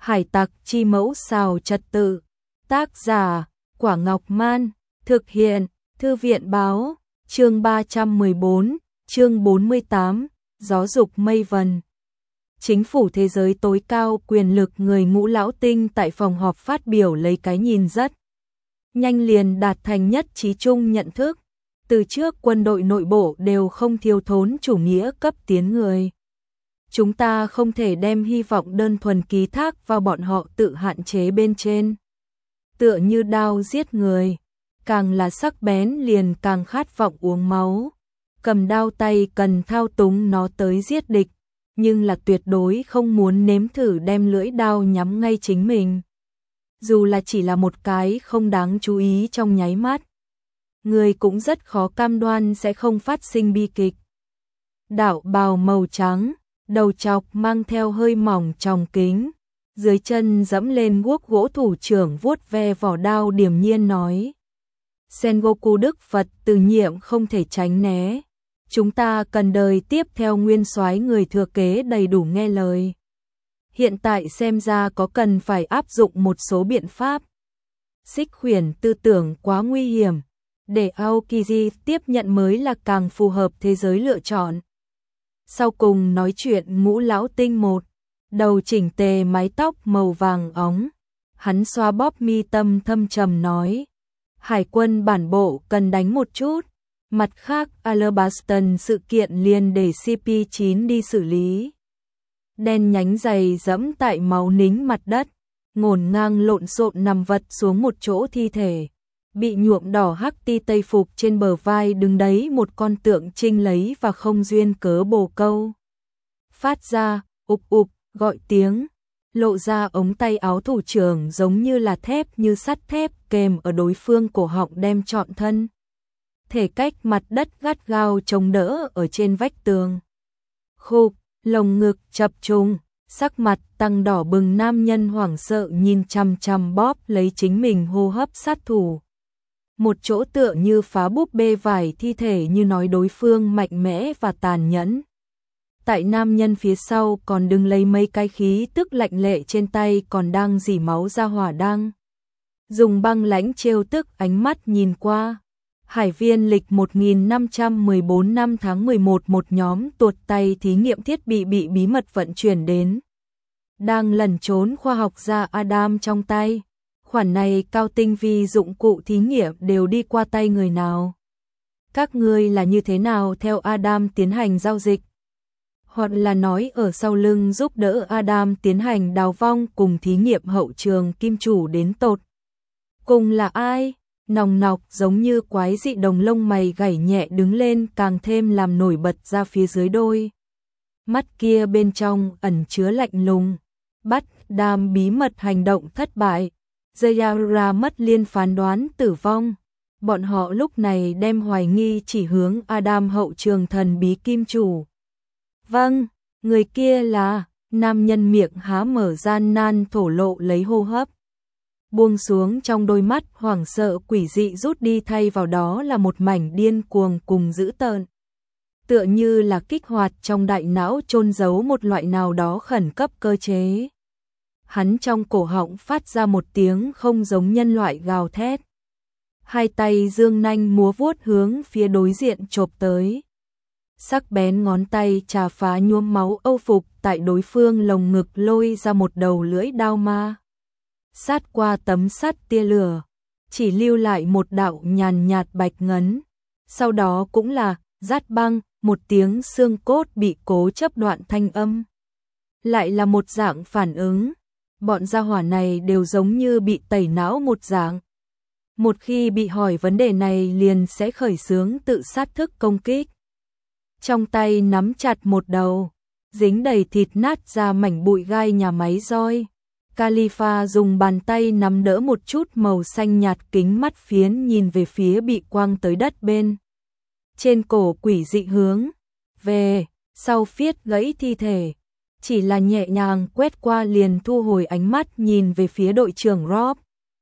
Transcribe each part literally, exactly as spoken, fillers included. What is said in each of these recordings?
Hải tặc chi mẫu xào trật tự. Tác giả, Quả Ngọc Man. Thực hiện, Thư viện Báo. Chương ba trăm mười bốn, chương bốn mươi tám, Gió dục mây vần. Chính phủ thế giới tối cao quyền lực người Ngũ Lão Tinh tại phòng họp phát biểu lấy cái nhìn rất nhanh liền đạt thành nhất trí chung nhận thức. Từ trước quân đội nội bộ đều không thiếu thốn chủ nghĩa cấp tiến người. Chúng ta không thể đem hy vọng đơn thuần ký thác vào bọn họ tự hạn chế bên trên. Tựa như đao giết người, càng là sắc bén liền càng khát vọng uống máu. Cầm đao tay cần thao túng nó tới giết địch, nhưng là tuyệt đối không muốn nếm thử đem lưỡi đao nhắm ngay chính mình. Dù là chỉ là một cái không đáng chú ý trong nháy mắt, người cũng rất khó cam đoan sẽ không phát sinh bi kịch. Đạo bào màu trắng, đầu chọc mang theo hơi mỏng tròng kính, dưới chân dẫm lên guốc gỗ thủ trưởng vuốt ve vỏ đao điềm nhiên nói. Sengoku Đức Phật từ nhiệm không thể tránh né. Chúng ta cần đời tiếp theo nguyên soái người thừa kế đầy đủ nghe lời. Hiện tại xem ra có cần phải áp dụng một số biện pháp. Xích khuyển tư tưởng quá nguy hiểm, để Aokiji tiếp nhận mới là càng phù hợp thế giới lựa chọn. Sau cùng nói chuyện Ngũ Lão Tinh một, đầu chỉnh tề mái tóc màu vàng óng, hắn xoa bóp mi tâm thâm trầm nói. Hải quân bản bộ cần đánh một chút, mặt khác Alabaston sự kiện liền để C P chín đi xử lý. Đen nhánh dày dẫm tại máu nính mặt đất, ngổn ngang lộn xộn nằm vật xuống một chỗ thi thể. Bị nhuộm đỏ hắc ti tây phục trên bờ vai đứng đấy một con tượng trinh lấy và không duyên cớ bồ câu. Phát ra, ụp ụp, gọi tiếng, lộ ra ống tay áo thủ trưởng giống như là thép như sắt thép kèm ở đối phương cổ họng đem trọn thân. Thể cách mặt đất gắt gao chống đỡ ở trên vách tường. Khục, lồng ngực chập trùng, sắc mặt tăng đỏ bừng nam nhân hoảng sợ nhìn chằm chằm bóp lấy chính mình hô hấp sát thủ. Một chỗ tựa như phá búp bê vải thi thể như nói đối phương mạnh mẽ và tàn nhẫn. Tại nam nhân phía sau còn đứng lấy mấy cái khí tức lạnh lệ trên tay còn đang dỉ máu ra hỏa đang. Dùng băng lãnh trêu tức ánh mắt nhìn qua. Hải viên lịch một nghìn năm trăm mười bốn năm tháng mười một một nhóm tuột tay thí nghiệm thiết bị bị bí mật vận chuyển đến. Đang lẩn trốn khoa học gia Adam trong tay. Khoản này cao tinh vi dụng cụ thí nghiệm đều đi qua tay người nào? Các ngươi là như thế nào theo Adam tiến hành giao dịch? Hoặc là nói ở sau lưng giúp đỡ Adam tiến hành đào vong cùng thí nghiệm hậu trường kim chủ đến tột. Cùng là ai? Nòng nọc giống như quái dị đồng lông mày gảy nhẹ đứng lên càng thêm làm nổi bật ra phía dưới đôi. Mắt kia bên trong ẩn chứa lạnh lùng. Bắt Đam bí mật hành động thất bại. Zayara mất liên phán đoán tử vong. Bọn họ lúc này đem hoài nghi chỉ hướng Adam hậu trường thần bí kim chủ. Vâng, người kia là, nam nhân miệng há mở gian nan thổ lộ lấy hô hấp. Buông xuống trong đôi mắt hoảng sợ quỷ dị rút đi thay vào đó là một mảnh điên cuồng cùng dữ tợn. Tựa như là kích hoạt trong đại não chôn giấu một loại nào đó khẩn cấp cơ chế. Hắn trong cổ họng phát ra một tiếng không giống nhân loại gào thét. Hai tay dương nanh múa vuốt hướng phía đối diện chộp tới. Sắc bén ngón tay chà phá nhuốm máu âu phục tại đối phương lồng ngực lôi ra một đầu lưỡi đao ma. Sát qua tấm sắt tia lửa, chỉ lưu lại một đạo nhàn nhạt bạch ngấn. Sau đó cũng là, rát băng, một tiếng xương cốt bị cố chấp đoạn thanh âm. Lại là một dạng phản ứng. Bọn gia hỏa này đều giống như bị tẩy não một dạng. Một khi bị hỏi vấn đề này liền sẽ khởi xướng tự sát thức công kích. Trong tay nắm chặt một đầu, dính đầy thịt nát ra mảnh bụi gai nhà máy roi. Khalifa dùng bàn tay nắm đỡ một chút màu xanh nhạt kính mắt phiến nhìn về phía bị quăng tới đất bên. Trên cổ quỷ dị hướng, về, sau phiết gãy thi thể. Chỉ là nhẹ nhàng quét qua liền thu hồi ánh mắt nhìn về phía đội trưởng Rob.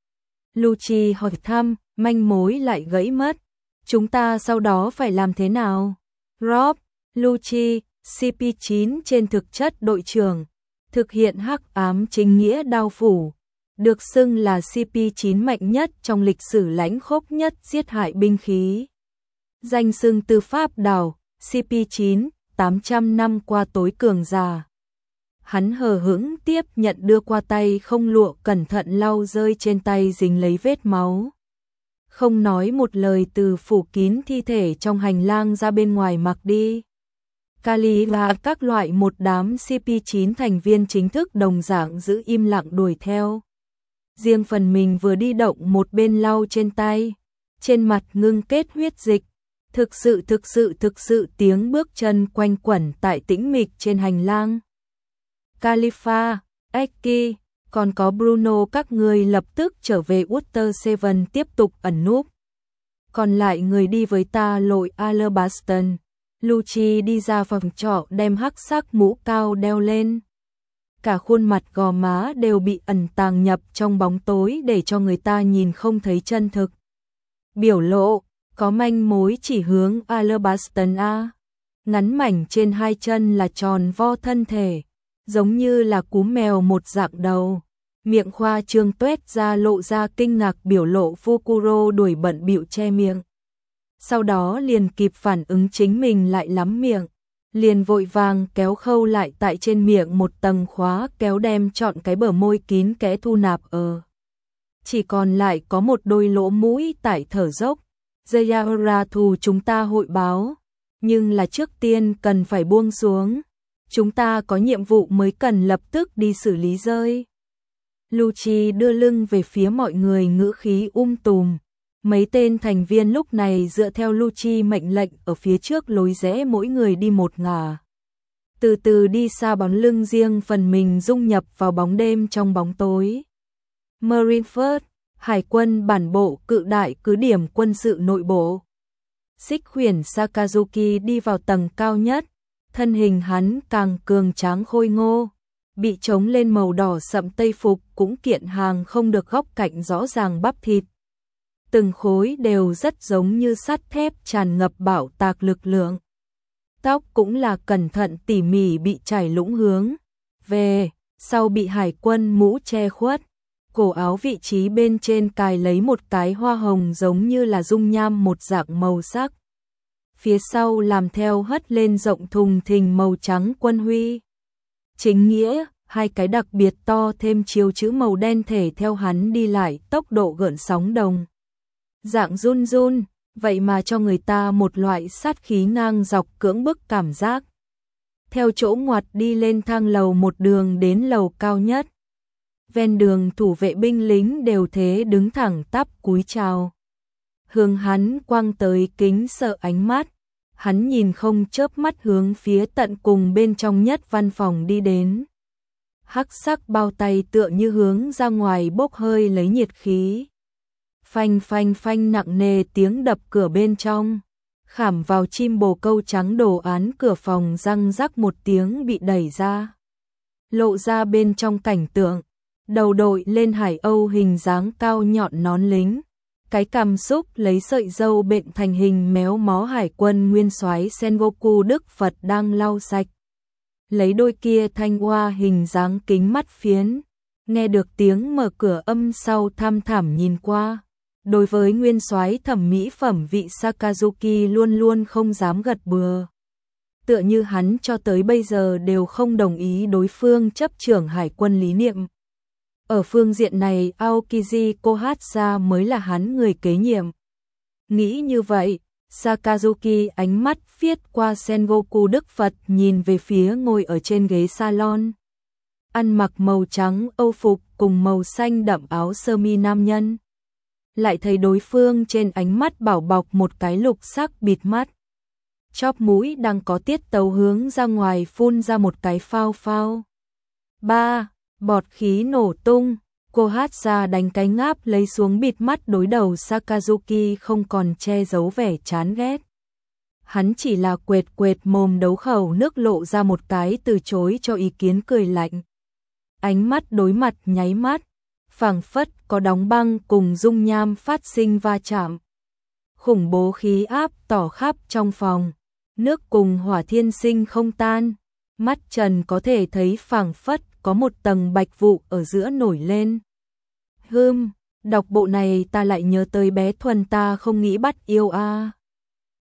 Lucci hỏi thăm, manh mối lại gãy mất. Chúng ta sau đó phải làm thế nào? Rob, Lucci, C P chín trên thực chất đội trưởng. thực hiện hắc ám chính nghĩa đao phủ, được xưng là C P chín mạnh nhất trong lịch sử lãnh khốc nhất giết hại binh khí. Danh xưng tư pháp đảo, C P chín, tám trăm năm qua tối cường giả. Hắn hờ hững tiếp nhận đưa qua tay không lụa cẩn thận lau rơi trên tay dính lấy vết máu. Không nói một lời từ phủ kín thi thể trong hành lang ra bên ngoài mặc đi. Kali và các loại một đám C P chín thành viên chính thức đồng dạng giữ im lặng đuổi theo. Riêng phần mình vừa đi động một bên lau trên tay, trên mặt ngưng kết huyết dịch. Thực sự thực sự thực sự tiếng bước chân quanh quẩn tại tĩnh mịch trên hành lang. Khalifa, Eki, còn có Bruno các người lập tức trở về Water Seven tiếp tục ẩn núp. Còn lại người đi với ta lội Alabaston. Lucci đi ra phòng trọ đem hắc sắc mũ cao đeo lên. Cả khuôn mặt gò má đều bị ẩn tàng nhập trong bóng tối để cho người ta nhìn không thấy chân thực. Biểu lộ, có manh mối chỉ hướng Alabaston A. Ngắn mảnh trên hai chân là tròn vo thân thể, giống như là cú mèo một dạng đầu. Miệng khoa trương tuét ra lộ ra kinh ngạc biểu lộ. Fukuro đuổi bận bịu che miệng. Sau đó liền kịp phản ứng chính mình lại lắm miệng, liền vội vàng kéo khâu lại tại trên miệng một tầng khóa kéo đem chọn cái bờ môi kín kẽ thu nạp ở. Chỉ còn lại có một đôi lỗ mũi tại thở dốc. Zayara thù chúng ta hội báo, nhưng là trước tiên cần phải buông xuống. Chúng ta có nhiệm vụ mới cần lập tức đi xử lý rơi. Lucci đưa lưng về phía mọi người ngữ khí um tùm. Mấy tên thành viên lúc này dựa theo Lucci mệnh lệnh ở phía trước lối rẽ mỗi người đi một ngả. Từ từ đi xa bóng lưng riêng phần mình dung nhập vào bóng đêm trong bóng tối. Marineford, Hải quân bản bộ cự đại cứ điểm quân sự nội bộ. Xích khuyển Sakazuki đi vào tầng cao nhất, thân hình hắn càng cường tráng khôi ngô, bị trống lên màu đỏ sậm tây phục cũng kiện hàng không được góc cạnh rõ ràng bắp thịt. Từng khối đều rất giống như sắt thép tràn ngập bạo tạc lực lượng. Tóc cũng là cẩn thận tỉ mỉ bị chải lũng hướng về, sau bị hải quân mũ che khuất. Cổ áo vị trí bên trên cài lấy một cái hoa hồng giống như là dung nham một dạng màu sắc. Phía sau làm theo hất lên rộng thùng thình màu trắng quân huy. Chính nghĩa, hai cái đặc biệt to thêm chiếu chữ màu đen thể theo hắn đi lại tốc độ gợn sóng đồng. Dạng run run, vậy mà cho người ta một loại sát khí ngang dọc cưỡng bức cảm giác. Theo chỗ ngoặt đi lên thang lầu một đường đến lầu cao nhất. Ven đường thủ vệ binh lính đều thế đứng thẳng tắp cúi chào. Hướng hắn quăng tới kính sợ ánh mắt, hắn nhìn không chớp mắt hướng phía tận cùng bên trong nhất văn phòng đi đến. Hắc sắc bao tay tựa như hướng ra ngoài bốc hơi lấy nhiệt khí. Phanh phanh phanh nặng nề tiếng đập cửa bên trong, khảm vào chim bồ câu trắng đồ án cửa phòng răng rắc một tiếng bị đẩy ra. Lộ ra bên trong cảnh tượng. Đầu đội lên hải âu hình dáng cao nhọn nón lính, cái cằm xúc lấy sợi râu bệnh thành hình méo mó hải quân nguyên soái Sengoku Đức Phật đang lau sạch. Lấy đôi kia thanh hoa hình dáng kính mắt phiến, nghe được tiếng mở cửa âm sau tham thảm nhìn qua. Đối với nguyên soái thẩm mỹ phẩm vị Sakazuki luôn luôn không dám gật bừa. Tựa như hắn cho tới bây giờ đều không đồng ý đối phương chấp trưởng hải quân lý niệm. Ở phương diện này Aokiji Kohatsu mới là hắn người kế nhiệm. Nghĩ như vậy, Sakazuki ánh mắt viết qua Sengoku Đức Phật nhìn về phía ngồi ở trên ghế salon. Ăn mặc màu trắng âu phục cùng màu xanh đậm áo sơ mi nam nhân. Lại thấy đối phương trên ánh mắt bảo bọc một cái lục sắc bịt mắt. Chóp mũi đang có tiết tấu hướng ra ngoài phun ra một cái phao phao. Ba. Bọt khí nổ tung, cô hát ra đánh cái ngáp lấy xuống bịt mắt đối đầu Sakazuki không còn che giấu vẻ chán ghét. Hắn chỉ là quệt quệt mồm đấu khẩu nước lộ ra một cái từ chối cho ý kiến cười lạnh. Ánh mắt đối mặt nháy mắt, phảng phất có đóng băng cùng dung nham phát sinh va chạm. Khủng bố khí áp tỏ khắp trong phòng, nước cùng hỏa thiên sinh không tan, mắt trần có thể thấy phảng phất có một tầng bạch vụ ở giữa nổi lên. Hừm, đọc bộ này ta lại nhớ tới bé Thuần ta không nghĩ bắt yêu a.